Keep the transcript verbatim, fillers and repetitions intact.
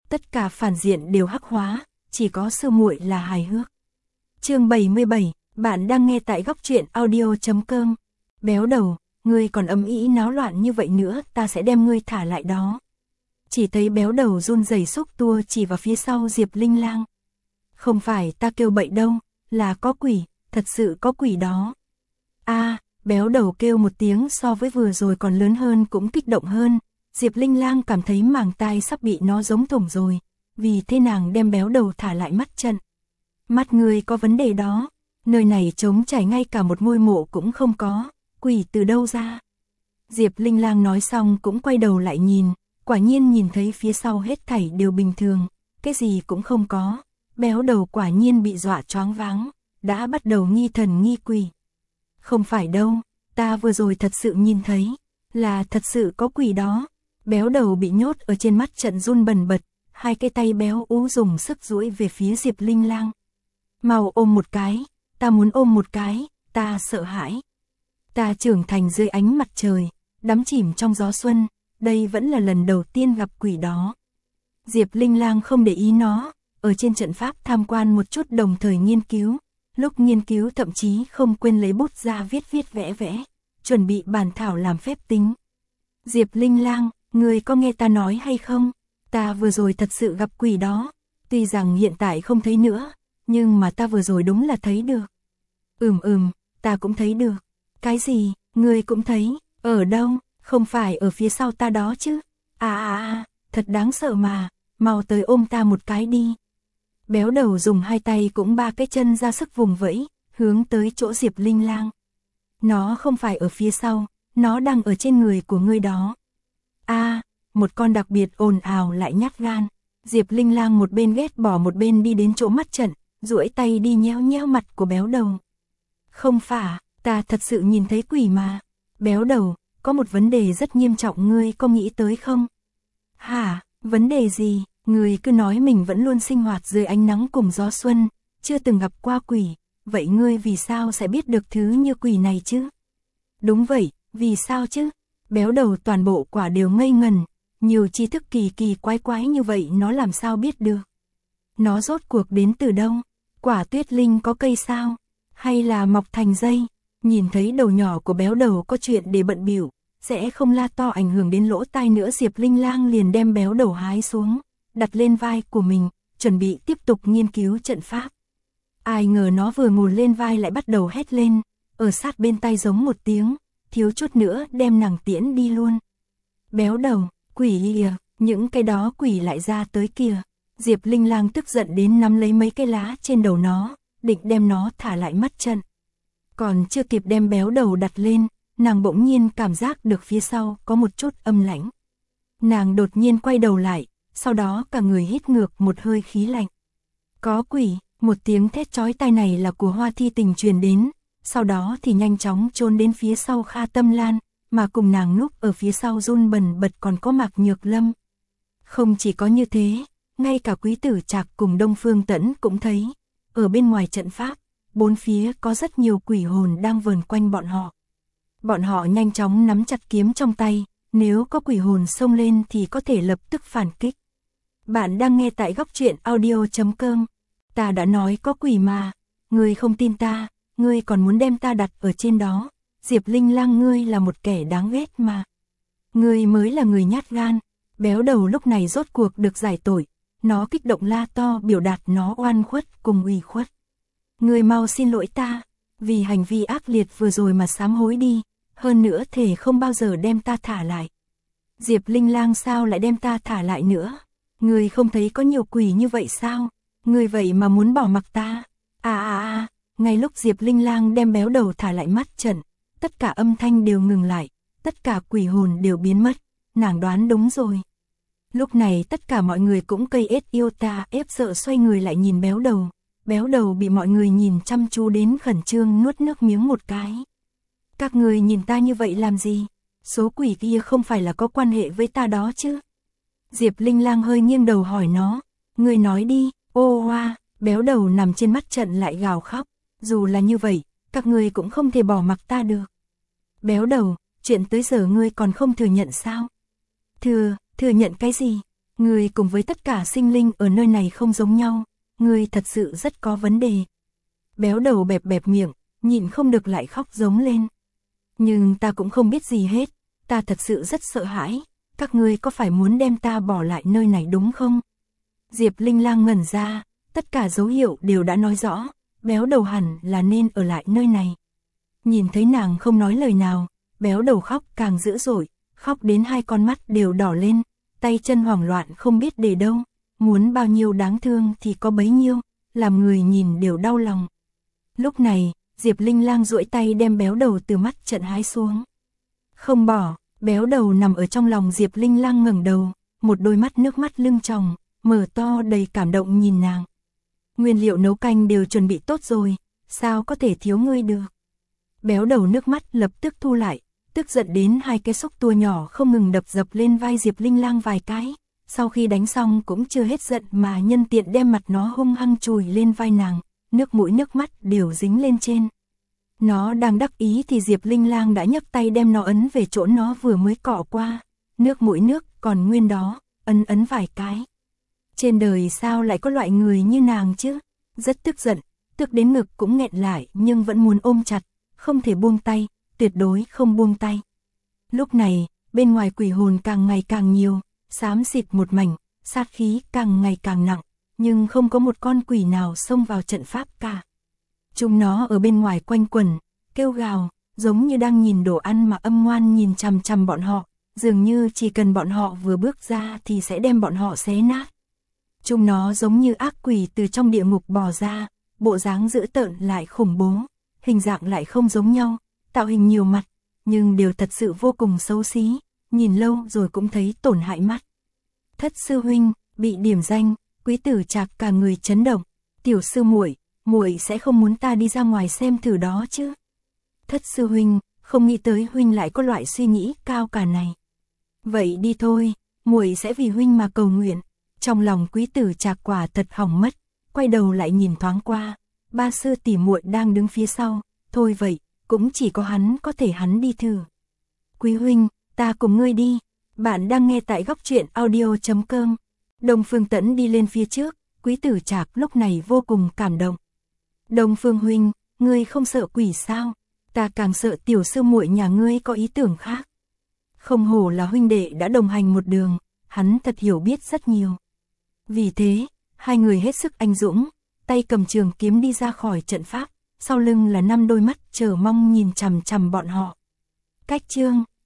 tất cả phản diện đều hắc hóa, chỉ có sư muội là hài hước. Chương bảy mươi bảy, bạn đang nghe tại góc truyện audio chấm com. Béo đầu, ngươi còn âm ĩ náo loạn như vậy nữa, ta sẽ đem ngươi thả lại đó. Chỉ thấy béo đầu run rẩy xúc tua chỉ vào phía sau Diệp Linh Lang. Không phải ta kêu bậy đâu, là có quỷ, thật sự có quỷ đó. A, béo đầu kêu một tiếng so với vừa rồi còn lớn hơn cũng kích động hơn. Diệp Linh Lang cảm thấy màng tai sắp bị nó giống thủng rồi, vì thế nàng đem béo đầu thả lại mắt trận. Mắt ngươi có vấn đề đó, nơi này trống trải ngay cả một ngôi mộ cũng không có, quỷ từ đâu ra. Diệp Linh Lang nói xong cũng quay đầu lại nhìn, quả nhiên nhìn thấy phía sau hết thảy đều bình thường, cái gì cũng không có. Béo đầu quả nhiên bị dọa choáng váng, đã bắt đầu nghi thần nghi quỷ. Không phải đâu, ta vừa rồi thật sự nhìn thấy, là thật sự có quỷ đó. Béo đầu bị nhốt ở trên mắt trận run bần bật, hai cái tay béo ú dùng sức duỗi về phía Diệp Linh Lang. Mau ôm một cái, ta muốn ôm một cái, ta sợ hãi. Ta trưởng thành dưới ánh mặt trời, đắm chìm trong gió xuân, đây vẫn là lần đầu tiên gặp quỷ đó. Diệp Linh Lang không để ý nó, ở trên trận pháp tham quan một chút đồng thời nghiên cứu, lúc nghiên cứu thậm chí không quên lấy bút ra viết viết vẽ vẽ, chuẩn bị bàn thảo làm phép tính. Diệp Linh Lang, ngươi có nghe ta nói hay không? Ta vừa rồi thật sự gặp quỷ đó, tuy rằng hiện tại không thấy nữa, nhưng mà ta vừa rồi đúng là thấy được. Ừm ừm, ta cũng thấy được. Cái gì, ngươi cũng thấy, ở đâu, không phải ở phía sau ta đó chứ? À à à, thật đáng sợ mà, mau tới ôm ta một cái đi. Béo đầu dùng hai tay cũng ba cái chân ra sức vùng vẫy, hướng tới chỗ Diệp Linh Lang. Nó không phải ở phía sau, nó đang ở trên người của ngươi đó. A, một con đặc biệt ồn ào lại nhát gan. Diệp Linh Lang một bên ghét bỏ một bên đi đến chỗ mắt trận, duỗi tay đi nhéo nhéo mặt của béo đầu. Không phải, ta thật sự nhìn thấy quỷ mà. Béo đầu, có một vấn đề rất nghiêm trọng ngươi có nghĩ tới không? Hả, vấn đề gì? Ngươi cứ nói mình vẫn luôn sinh hoạt dưới ánh nắng cùng gió xuân, chưa từng gặp qua quỷ, vậy ngươi vì sao sẽ biết được thứ như quỷ này chứ? Đúng vậy, vì sao chứ? Béo đầu toàn bộ quả đều ngây ngần, nhiều tri thức kỳ kỳ quái quái như vậy nó làm sao biết được? Nó rốt cuộc đến từ đâu? Quả tuyết linh có cây sao? Hay là mọc thành dây? Nhìn thấy đầu nhỏ của béo đầu có chuyện để bận bịu, sẽ không la to ảnh hưởng đến lỗ tai nữa. Diệp Linh Lang liền đem béo đầu hái xuống, đặt lên vai của mình, chuẩn bị tiếp tục nghiên cứu trận pháp. Ai ngờ nó vừa ngồi lên vai lại bắt đầu hét lên, ở sát bên tai giống một tiếng, thiếu chút nữa đem nàng tiễn đi luôn. Béo đầu, quỷ kìa, những cái đó quỷ lại ra tới kìa. Diệp Linh Lang tức giận đến nắm lấy mấy cái lá trên đầu nó, định đem nó thả lại mắt trận. Còn chưa kịp đem béo đầu đặt lên, nàng bỗng nhiên cảm giác được phía sau có một chút âm lãnh. Nàng đột nhiên quay đầu lại, sau đó cả người hít ngược một hơi khí lạnh. Có quỷ, một tiếng thét chói tai này là của Hoa Thi Tình truyền đến, sau đó thì nhanh chóng trốn đến phía sau Kha Tâm Lan, mà cùng nàng núp ở phía sau run bần bật còn có Mạc Nhược Lâm. Không chỉ có như thế, ngay cả Quý Tử Trạc cùng Đông Phương Tẫn cũng thấy, ở bên ngoài trận pháp, bốn phía có rất nhiều quỷ hồn đang vờn quanh bọn họ. Bọn họ nhanh chóng nắm chặt kiếm trong tay, nếu có quỷ hồn xông lên thì có thể lập tức phản kích. Bạn đang nghe tại góc truyện audio chấm com. Ta đã nói có quỷ mà, ngươi không tin ta, ngươi còn muốn đem ta đặt ở trên đó. Diệp Linh Lang, ngươi là một kẻ đáng ghét mà. Ngươi mới là người nhát gan. Béo đầu lúc này rốt cuộc được giải tội, nó kích động la to biểu đạt nó oan khuất cùng ủy khuất. Ngươi mau xin lỗi ta, vì hành vi ác liệt vừa rồi mà sám hối đi, hơn nữa thề không bao giờ đem ta thả lại. Diệp Linh Lang, sao lại đem ta thả lại nữa? Ngươi không thấy có nhiều quỷ như vậy sao? Ngươi vậy mà muốn bỏ mặc ta? À à à, ngay lúc Diệp Linh Lang đem béo đầu thả lại mắt trận, tất cả âm thanh đều ngừng lại, tất cả quỷ hồn đều biến mất, nàng đoán đúng rồi. Lúc này tất cả mọi người cũng cây ết yêu ta ép sợ xoay người lại nhìn béo đầu. Béo đầu bị mọi người nhìn chăm chú đến khẩn trương nuốt nước miếng một cái. Các người nhìn ta như vậy làm gì? Số quỷ kia không phải là có quan hệ với ta đó chứ? Diệp Linh Lang hơi nghiêng đầu hỏi nó. Người nói đi, ô hoa, béo đầu nằm trên mắt trận lại gào khóc. Dù là như vậy, các người cũng không thể bỏ mặc ta được. Béo đầu, chuyện tới giờ ngươi còn không thừa nhận sao? Thừa, thừa nhận cái gì? Ngươi cùng với tất cả sinh linh ở nơi này không giống nhau, ngươi thật sự rất có vấn đề. Béo đầu bẹp bẹp miệng, nhịn không được lại khóc giống lên. Nhưng ta cũng không biết gì hết, ta thật sự rất sợ hãi, các ngươi có phải muốn đem ta bỏ lại nơi này đúng không? Diệp Linh Lang ngẩn ra, tất cả dấu hiệu đều đã nói rõ, béo đầu hẳn là nên ở lại nơi này. Nhìn thấy nàng không nói lời nào, béo đầu khóc càng dữ dội, khóc đến hai con mắt đều đỏ lên, tay chân hoảng loạn không biết để đâu, muốn bao nhiêu đáng thương thì có bấy nhiêu, làm người nhìn đều đau lòng. Lúc này, Diệp Linh Lang duỗi tay đem béo đầu từ mắt trận hái xuống. Không bỏ, béo đầu nằm ở trong lòng Diệp Linh Lang ngẩng đầu, một đôi mắt nước mắt lưng tròng, mở to đầy cảm động nhìn nàng. Nguyên liệu nấu canh đều chuẩn bị tốt rồi, sao có thể thiếu ngươi được? Béo đầu nước mắt lập tức thu lại, tức giận đến hai cái xúc tua nhỏ không ngừng đập dập lên vai Diệp Linh Lang vài cái, sau khi đánh xong cũng chưa hết giận mà nhân tiện đem mặt nó hung hăng chùi lên vai nàng, nước mũi nước mắt đều dính lên trên. Nó đang đắc ý thì Diệp Linh Lang đã nhấc tay đem nó ấn về chỗ nó vừa mới cọ qua, nước mũi nước còn nguyên đó, ấn ấn vài cái. Trên đời sao lại có loại người như nàng chứ? Rất tức giận, tức đến ngực cũng nghẹn lại nhưng vẫn muốn ôm chặt, không thể buông tay, tuyệt đối không buông tay. Lúc này, bên ngoài quỷ hồn càng ngày càng nhiều, xám xịt một mảnh, sát khí càng ngày càng nặng, nhưng không có một con quỷ nào xông vào trận pháp cả. Chúng nó ở bên ngoài quanh quẩn, kêu gào, giống như đang nhìn đồ ăn mà âm ngoan nhìn chằm chằm bọn họ, dường như chỉ cần bọn họ vừa bước ra thì sẽ đem bọn họ xé nát. Chúng nó giống như ác quỷ từ trong địa ngục bò ra, bộ dáng dữ tợn lại khủng bố, hình dạng lại không giống nhau, tạo hình nhiều mặt, nhưng đều thật sự vô cùng xấu xí, nhìn lâu rồi cũng thấy tổn hại mắt. Thất sư huynh, bị điểm danh, Quý Tử Trạc cả người chấn động, tiểu sư muội, muội sẽ không muốn ta đi ra ngoài xem thử đó chứ? Thất sư huynh, không nghĩ tới huynh lại có loại suy nghĩ cao cả này. Vậy đi thôi, muội sẽ vì huynh mà cầu nguyện. Trong lòng Quý Tử Trạc quả thật hỏng mất, quay đầu lại nhìn thoáng qua, ba sư tỷ muội đang đứng phía sau, thôi vậy, cũng chỉ có hắn có thể hắn đi thử. Quý huynh, ta cùng ngươi đi. Bạn đang nghe tại góc truyện audio chấm com. Đông Phương Tẫn đi lên phía trước, Quý Tử Trạc lúc này vô cùng cảm động. Đông Phương huynh, ngươi không sợ quỷ sao? Ta càng sợ tiểu sư muội nhà ngươi có ý tưởng khác. Không hổ là huynh đệ đã đồng hành một đường, hắn thật hiểu biết rất nhiều. Vì thế, hai người hết sức anh dũng, tay cầm trường kiếm đi ra khỏi trận pháp, sau lưng là năm đôi mắt chờ mong nhìn chằm chằm bọn họ. Cách chương